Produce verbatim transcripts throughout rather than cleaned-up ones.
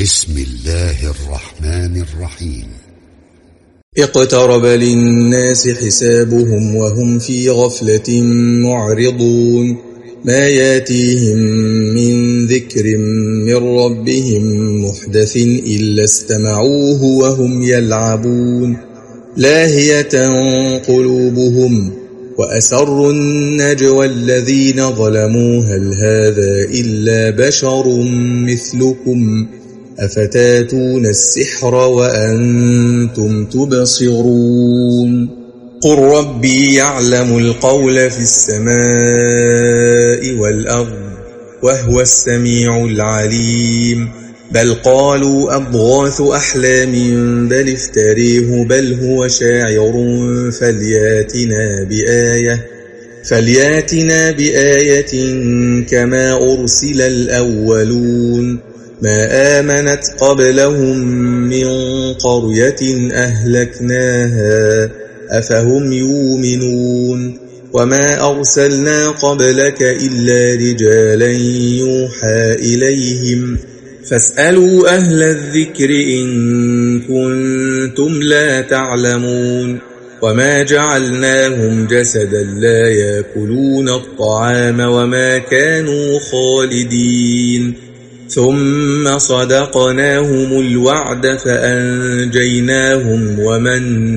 بسم الله الرحمن الرحيم. اقترب للناس حسابهم وهم في غفلة معرضون. ما ياتيهم من ذكر من ربهم محدث إلا استمعوه وهم يلعبون. لاهية قلوبهم وأسروا النجوى الذين ظلموا هل هذا إلا بشر مثلكم أفتاتون السحر وأنتم تبصرون. قل ربي يعلم القول في السماء والأرض وهو السميع العليم. بل قالوا أضغاث أحلام بل افتريه بل هو شاعر فلياتنا بآية فلياتنا بآية كما أرسل الأولون. ما آمنت قبلهم من قرية أهلكناها أفهم يؤمنون. وما أرسلنا قبلك إلا رجالا يوحى إليهم فاسألوا أهل الذكر إن كنتم لا تعلمون. وما جعلناهم جسدا لا يأكلون الطعام وما كانوا خالدين. ثم صدقناهم الوعد فأنجيناهم ومن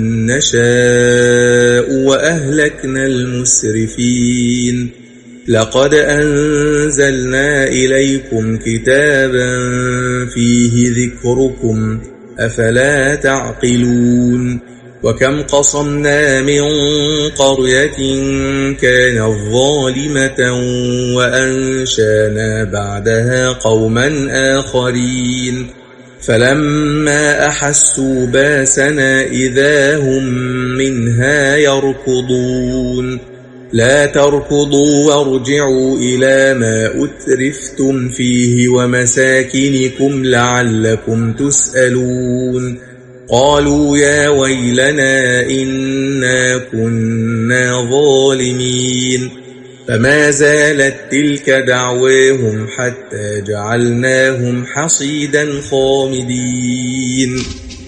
نشاء وأهلكنا المسرفين. لقد أنزلنا إليكم كتابا فيه ذكركم أفلا تعقلون. وكم قصمنا من قرية كانت ظالمة وأنشانا بعدها قوما آخرين فلما أحسوا باسنا إذا هم منها يركضون. لا تركضوا وارجعوا إلى ما أترفتم فيه ومساكنكم لعلكم تسألون. قالوا يا ويلنا إنا كنا ظالمين. فما زالت تلك دعواهم حتى جعلناهم حصيدا خامدين.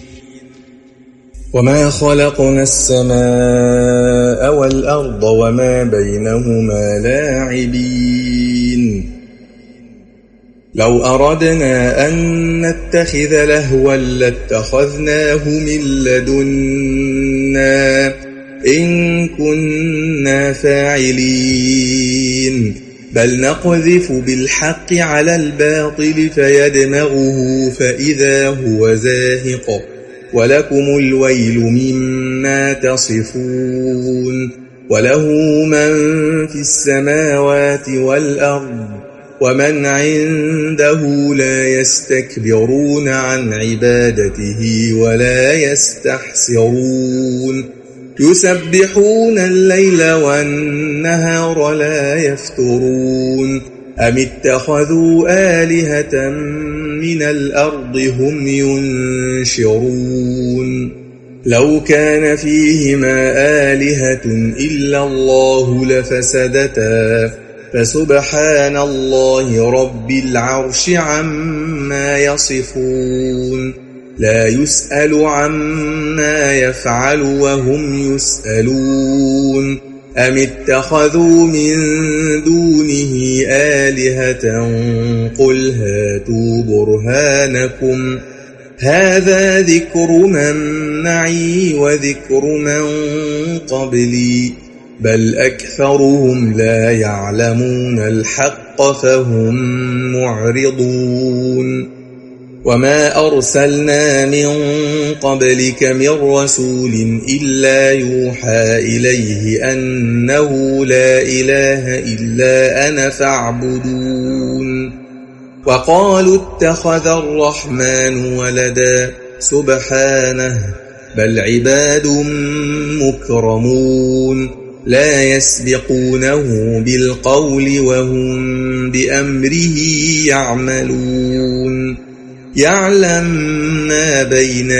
وما خلقنا السماء والأرض وما بينهما لاعبين. لو أردنا أن نتخذ لهوا لاتخذناه من لدنا إن كنا فاعلين. بل نقذف بالحق على الباطل فيدمغه فإذا هو زاهق ولكم الويل مما تصفون. وله من في السماوات والأرض ومن عنده لا يستكبرون عن عبادته ولا يستحسرون. يسبحون الليل والنهار لا يفترون. أم اتخذوا آلهة من الأرض هم ينشرون. لو كان فيهما آلهة إلا الله لفسدتا فسبحان الله رب العرش عما يصفون. لا يسأل عما يفعل وهم يسألون. أم اتخذوا من دونه آلهة قل هاتوا برهانكم هذا ذكر من معي وذكر من قبلي بل أكثرهم لا يعلمون الحق فهم معرضون. وما أرسلنا من قبلك من رسول إلا يوحى إليه أنه لا إله إلا أنا فاعبدون. وقالوا اتخذ الرحمن ولدا سبحانه بل عباد مكرمون لا يسبقونه بالقول وهم بأمره يعملون. يعلم ما بين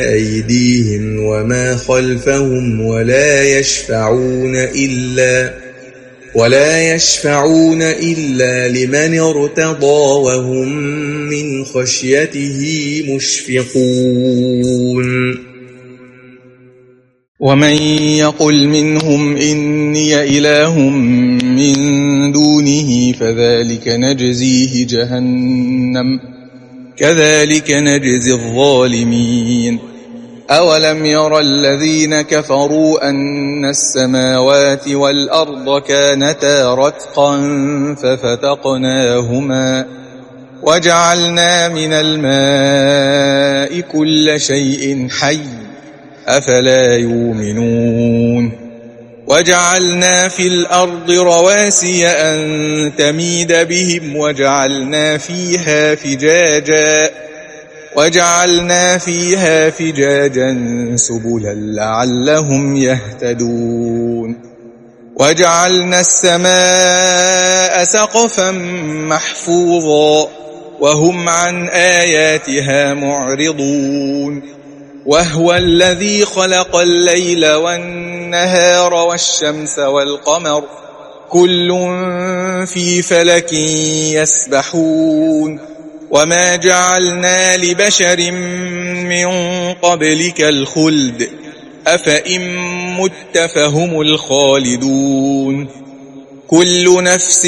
أيديهم وما خلفهم ولا يشفعون إلا ولا يشفعون إلا لمن ارتضى وهم من خشيته مشفقون. ومن يقل منهم إني إله من دونه فذلك نجزيه جهنم كذلك نجزي الظالمين. أولم ير الذين كفروا أن السماوات والأرض كانتا رتقا ففتقناهما وجعلنا من الماء كل شيء حي أفلا يؤمنون. وجعلنا في الأرض رواسي أن تميد بهم وجعلنا فيها فجاجا وجعلنا فيها فجاجا سبلا لعلهم يهتدون. وجعلنا السماء سقفا محفوظا وهم عن آياتها معرضون. وهو الذي خلق الليل والنهار والشمس والقمر كل في فلك يسبحون. وما جعلنا لبشر من قبلك الخلد أفإن مت فهم الخالدون. كل نفس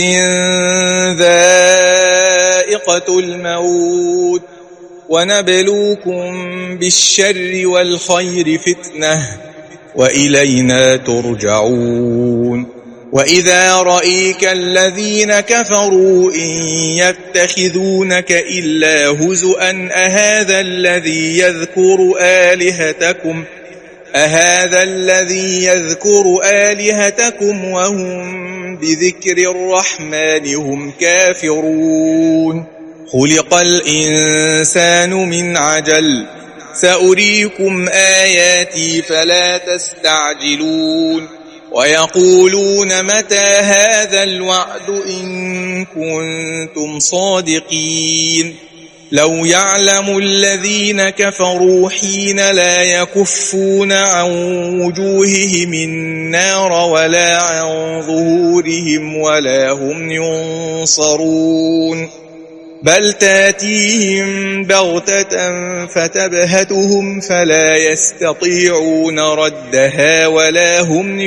ذائقة الموت ونبلوكم بالشر والخير فتنة وإلينا ترجعون. وإذا رأيك الذين كفروا إن يتخذونك إلا هزؤا أهذا الذي يذكر آلهتكم أهذا الذي يذكر آلهتكم وهم بذكر الرحمن هم كافرون. خلق الإنسان من عجل سأريكم آياتي فلا تستعجلون. ويقولون متى هذا الوعد إن كنتم صادقين. لو يعلم الذين كفروا حين لا يكفون عن وجوههم النار ولا عن ظهورهم ولا هم ينصرون. بل تاتيهم بغتة فتبهتهم فلا يستطيعون ردها ولا هم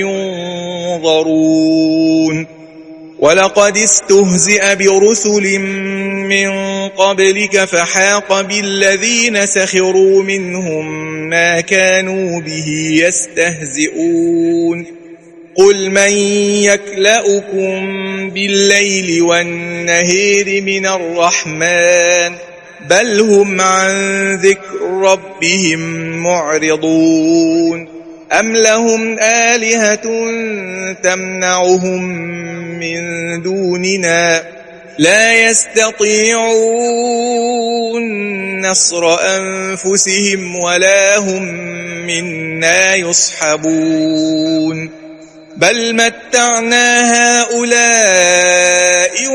ينظرون. ولقد استهزئ برسل من قبلك فحاق بالذين سخروا منهم ما كانوا به يستهزئون. قل من يكلؤكم بالليل والنهار من الرحمن بل هم عن ذكر ربهم معرضون. أم لهم آلهة تمنعهم من دوننا لا يستطيعون نصر أنفسهم ولا هم منا يصحبون. بل متعنا هؤلاء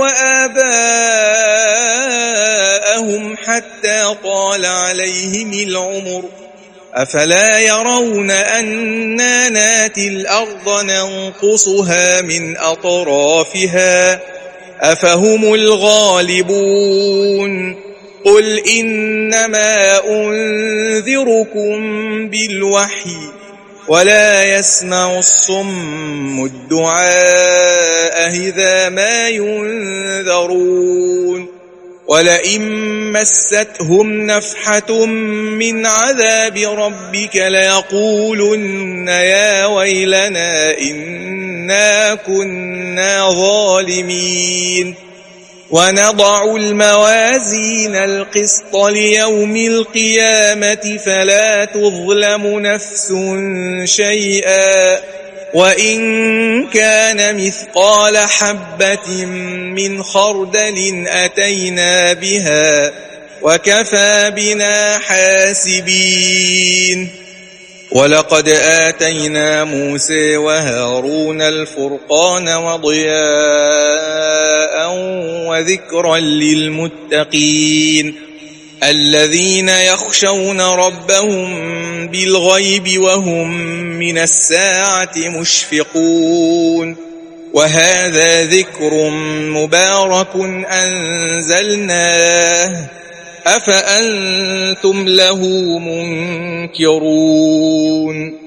وآباءهم حتى طال عليهم العمر أفلا يرون أنا ناتي الأرض ننقصها من أطرافها أفهم الغالبون. قل إنما أنذركم بالوحي ولا يسمع الصم الدعاء إذا ما ينذرون. ولئن مستهم نفحة من عذاب ربك ليقولن يا ويلنا إنا كنا ظالمين. ونضع الموازين القسط ليوم القيامة فلا تظلم نفس شيئا وإن كان مثقال حبة من خردل أتينا بها وكفى بنا حاسبين. ولقد آتينا موسى وهارون الفرقان وضياء وذكرا للمتقين الذين يخشون ربهم بالغيب وهم من الساعة مشفقون. وهذا ذكر مبارك أنزلناه أفأنتم له منكرون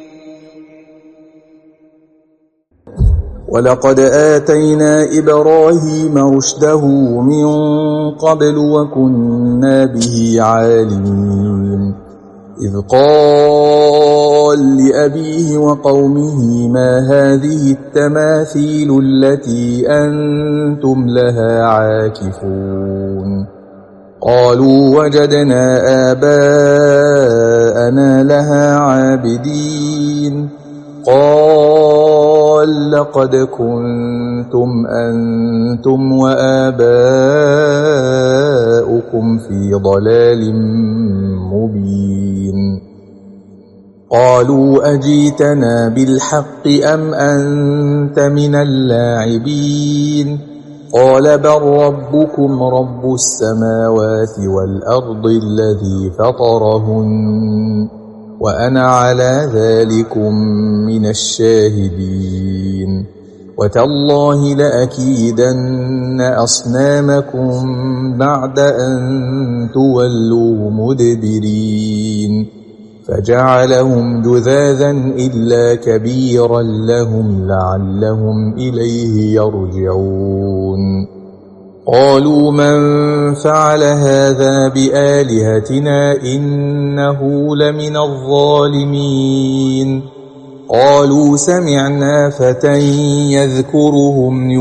ولقد آتينا إبراهيم رشده من قبل وكنا به عالمين إذ قال لأبيه وقومه ما هذه التماثيل التي أنتم لها عاكفون قالوا وجدنا آباءنا لها عابدين قال لقد كنتم أنتم وآباؤكم في ضلال مبين قالوا أجيتنا بالحق أم أنت من اللاعبين قال بل ربكم رب السماوات والأرض الذي فطرهن وأنا على ذلكم من الشاهدين وتالله لأكيدن أصنامكم بعد أن تولوا مدبرين فجعلهم جذاذا إلا كبيرا لهم لعلهم إليه يرجعون قالوا من فعل هذا بآلهتنا إنه لمن الظالمين قالوا سمعنا فتى يذكرهم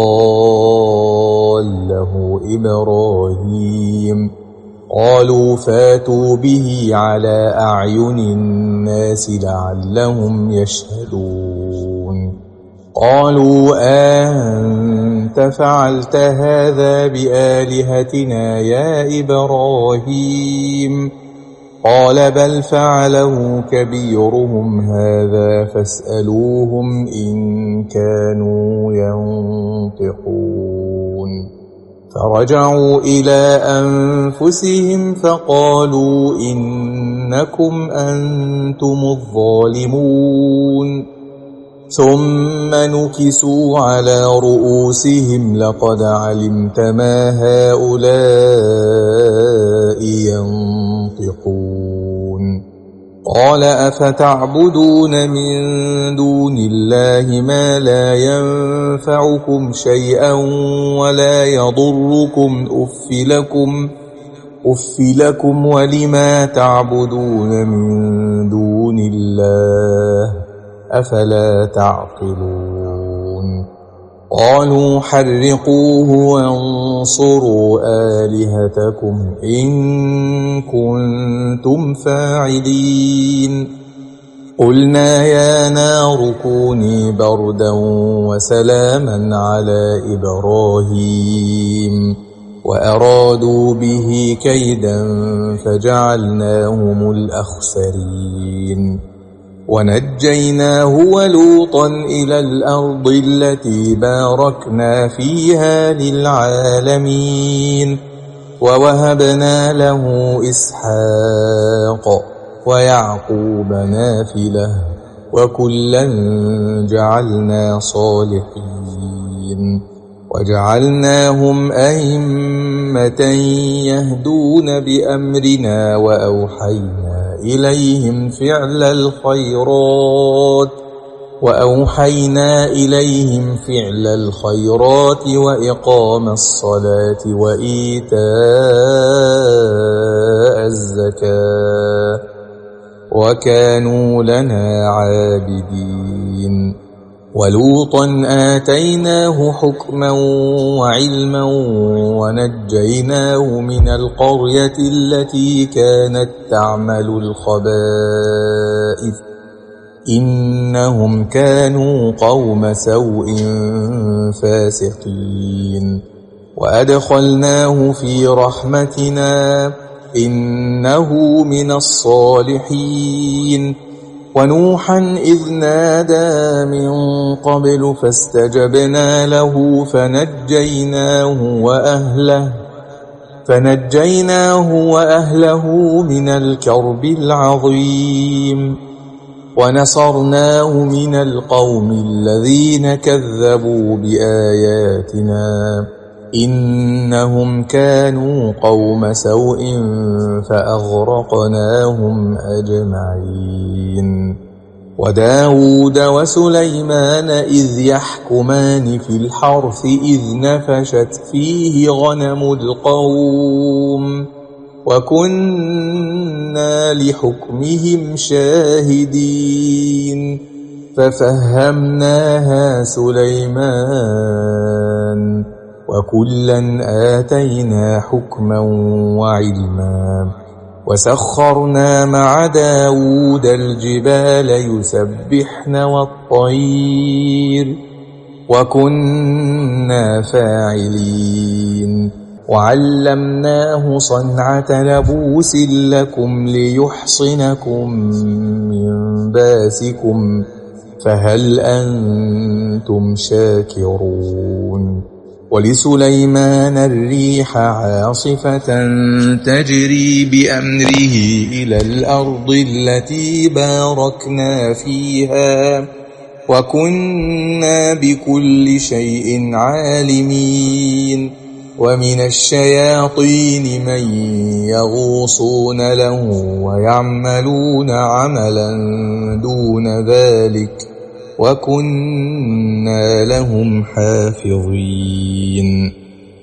يقال له إبراهيم قالوا فاتوا به على أعين الناس لعلهم يشهدون قالوا أنت فعلت هذا بآلهتنا يا إبراهيم قال بل فعله كبيرهم هذا فاسألوهم إن كانوا ينطقون فرجعوا إلى أنفسهم فقالوا إنكم أنتم الظالمون ثم نكسوا على رؤوسهم لقد علمت ما هؤلاء ينطقون قال أفتعبدون من دون الله ما لا ينفعكم شيئا ولا يضركم أف لكم أف لكم ولما تعبدون من دون الله أفلا تعقلون قالوا حرقوه وانصروا آلهتكم إن كنتم فاعلين قلنا يا نار كوني بردا وسلاما على إبراهيم وأرادوا به كيدا فجعلناهم الأخسرين ونجيناه ولوطا إلى الأرض التي باركنا فيها للعالمين ووهبنا له إسحاق ويعقوب نافلة وكلا جعلنا صالحين وجعلناهم أئمة يهدون بأمرنا وأوحينا إليهم فعل الخيرات وأوحينا إليهم فعل الخيرات وإقام الصلاة وإيتاء الزكاة وكانوا لنا عابدين ولوطا آتيناه حكما وعلما ونجيناه من القرية التي كانت تعمل الخبائث إنهم كانوا قوم سوء فاسقين وأدخلناه في رحمتنا إنه من الصالحين ونوحا إذ نادى من قبل فاستجبنا له فنجيناه وأهله فنجيناه وأهله من الكرب العظيم ونصرناه من القوم الذين كذبوا بآياتنا إنهم كانوا قوم سوء فأغرقناهم أجمعين. وداود وسليمان إذ يحكمان في الحرث إذ نفشت فيه غنم القوم وكنا لحكمهم شاهدين ففهمناها سليمان وكلا آتينا حكما وعلما وسخرنا مع داود الجبال يسبحن والطير وكنا فاعلين وعلمناه صنعة لبوس لكم ليحصنكم من باسكم فهل أنتم شاكرون. ولسليمان الريح عاصفة تجري بأمره إلى الأرض التي باركنا فيها وكنا بكل شيء عالمين. ومن الشياطين من يغوصون له ويعملون عملا دون ذلك وكنا لهم حافظين.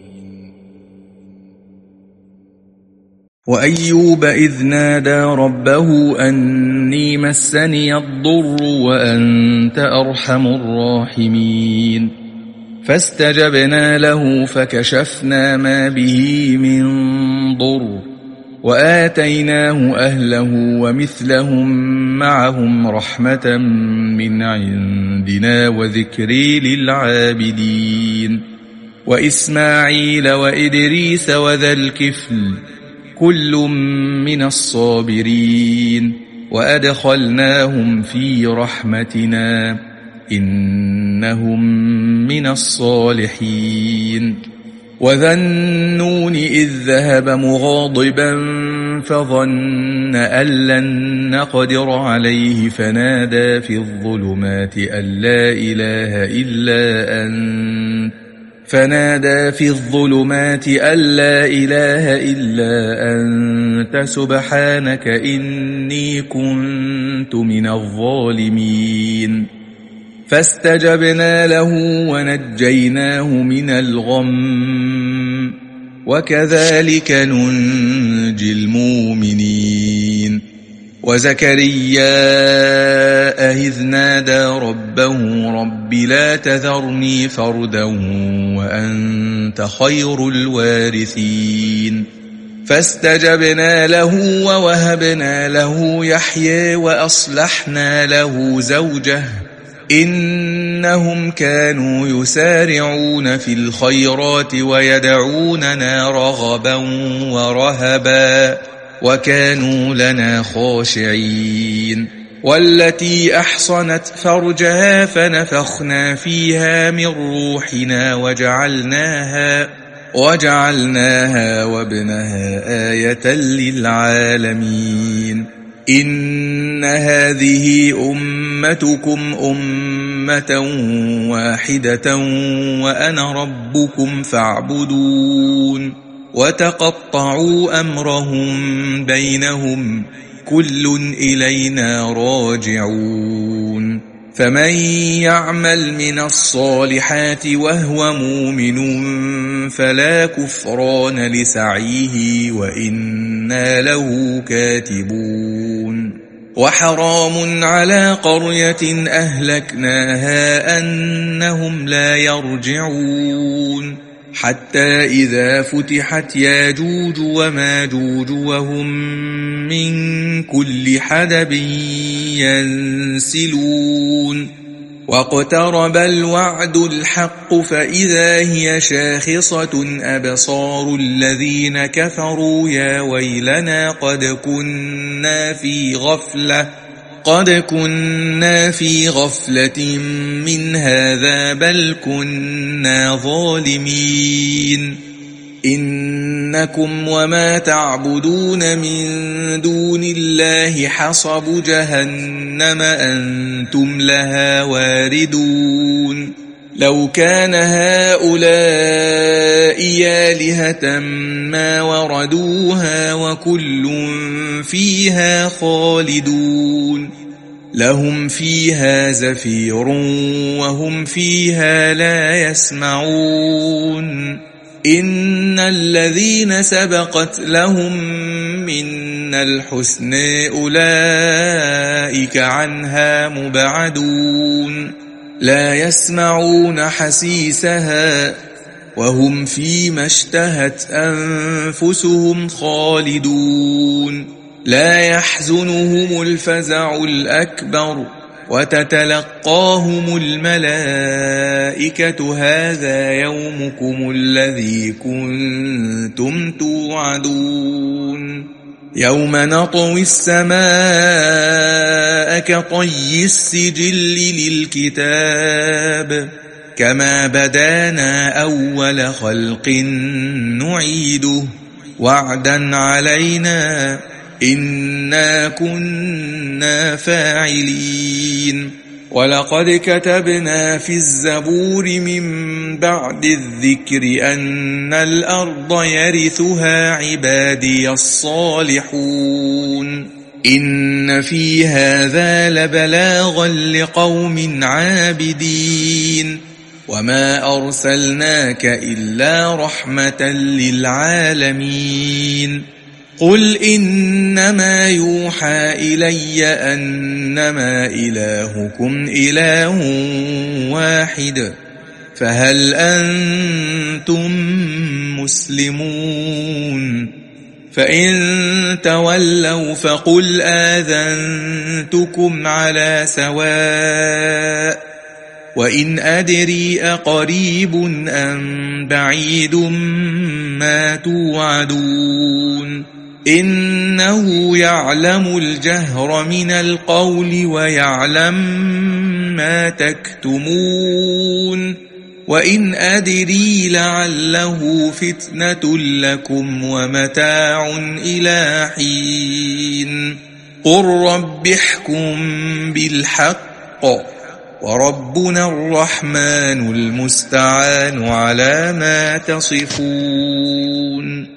وأيوب إذ نادى ربه أني مسني الضر وأنت أرحم الراحمين فاستجبنا له فكشفنا ما به من ضر وآتيناه أهله ومثلهم معهم رحمة من عندنا وذكري للعابدين. وإسماعيل وإدريس وذا الكفل كل من الصابرين وأدخلناهم في رحمتنا إنهم من الصالحين. وذا النون إذ ذهب مغاضبا فظن أن لن نقدر عليه فنادى في الظلمات أن لا إله إلا أنت فنادى في الظلمات أن لا إله إلا أنت سبحانك إني كنت من الظالمين. فاستجبنا له ونجيناه من الغم وكذلك ننجي المؤمنين. وزكريا إذ نادى ربه رب لا تذرني فردا وأنت خير الوارثين فاستجبنا له ووهبنا له يحيى وأصلحنا له زوجه إنهم كانوا يسارعون في الخيرات ويدعوننا رغبا ورهبا وكانوا لنا خاشعين. والتي أحصنت فرجها فنفخنا فيها من روحنا وجعلناها وجعلناها وابنها آية للعالمين. إن هذه أمتكم أمة واحدة وأنا ربكم فاعبدون. وتقطعوا أمرهم بينهم كل إلينا راجعون. فمن يعمل من الصالحات وهو مؤمن فلا كفران لسعيه وإنا له كاتبون. وحرام على قرية أهلكناها أنهم لا يرجعون حتى إذا فتحت ياجوج وماجوج وهم من كل حدب ينسلون. واقترب الوعد الحق فإذا هي شاخصة أبصار الذين كفروا يا ويلنا قد كنا في غفلة قد كنا في غفلة من هذا بل كنا ظالمين. إنكم وما تعبدون من دون الله حصب جهنم أنتم لها واردون لو كان هؤلاء آلهة ما وردوها وكل فيها خالدون لهم فيها زفير وهم فيها لا يسمعون إن الذين سبقت لهم منا الحسنى أولئك عنها مبعدون لا يسمعون حسيسها وهم فيما اشتهت أنفسهم خالدون لا يحزنهم الفزع الأكبر وتتلقاهم الملائكة هذا يومكم الذي كنتم توعدون يوم نطوي السماء كطي السجل للكتاب كما بدانا أول خلق نعيده وعدا علينا إنا كنا فاعلين ولقد كتبنا في الزبور من بعد الذكر أن الأرض يرثها عبادي الصالحون إن في هذا لبلاغا لقوم عابدين وما أرسلناك إلا رحمة للعالمين قل إنما يوحى إلي أنما إلهكم إله واحد فهل أنتم مسلمون فإن تولوا فقل آذنتكم على سواء وإن أدري أقريب أم بعيد ما توعدون إنه يعلم الجهر من القول ويعلم ما تكتمون وإن أدري لعله فتنة لكم ومتاع إلى حين قل رب احكم بالحق وربنا الرحمن المستعان على ما تصفون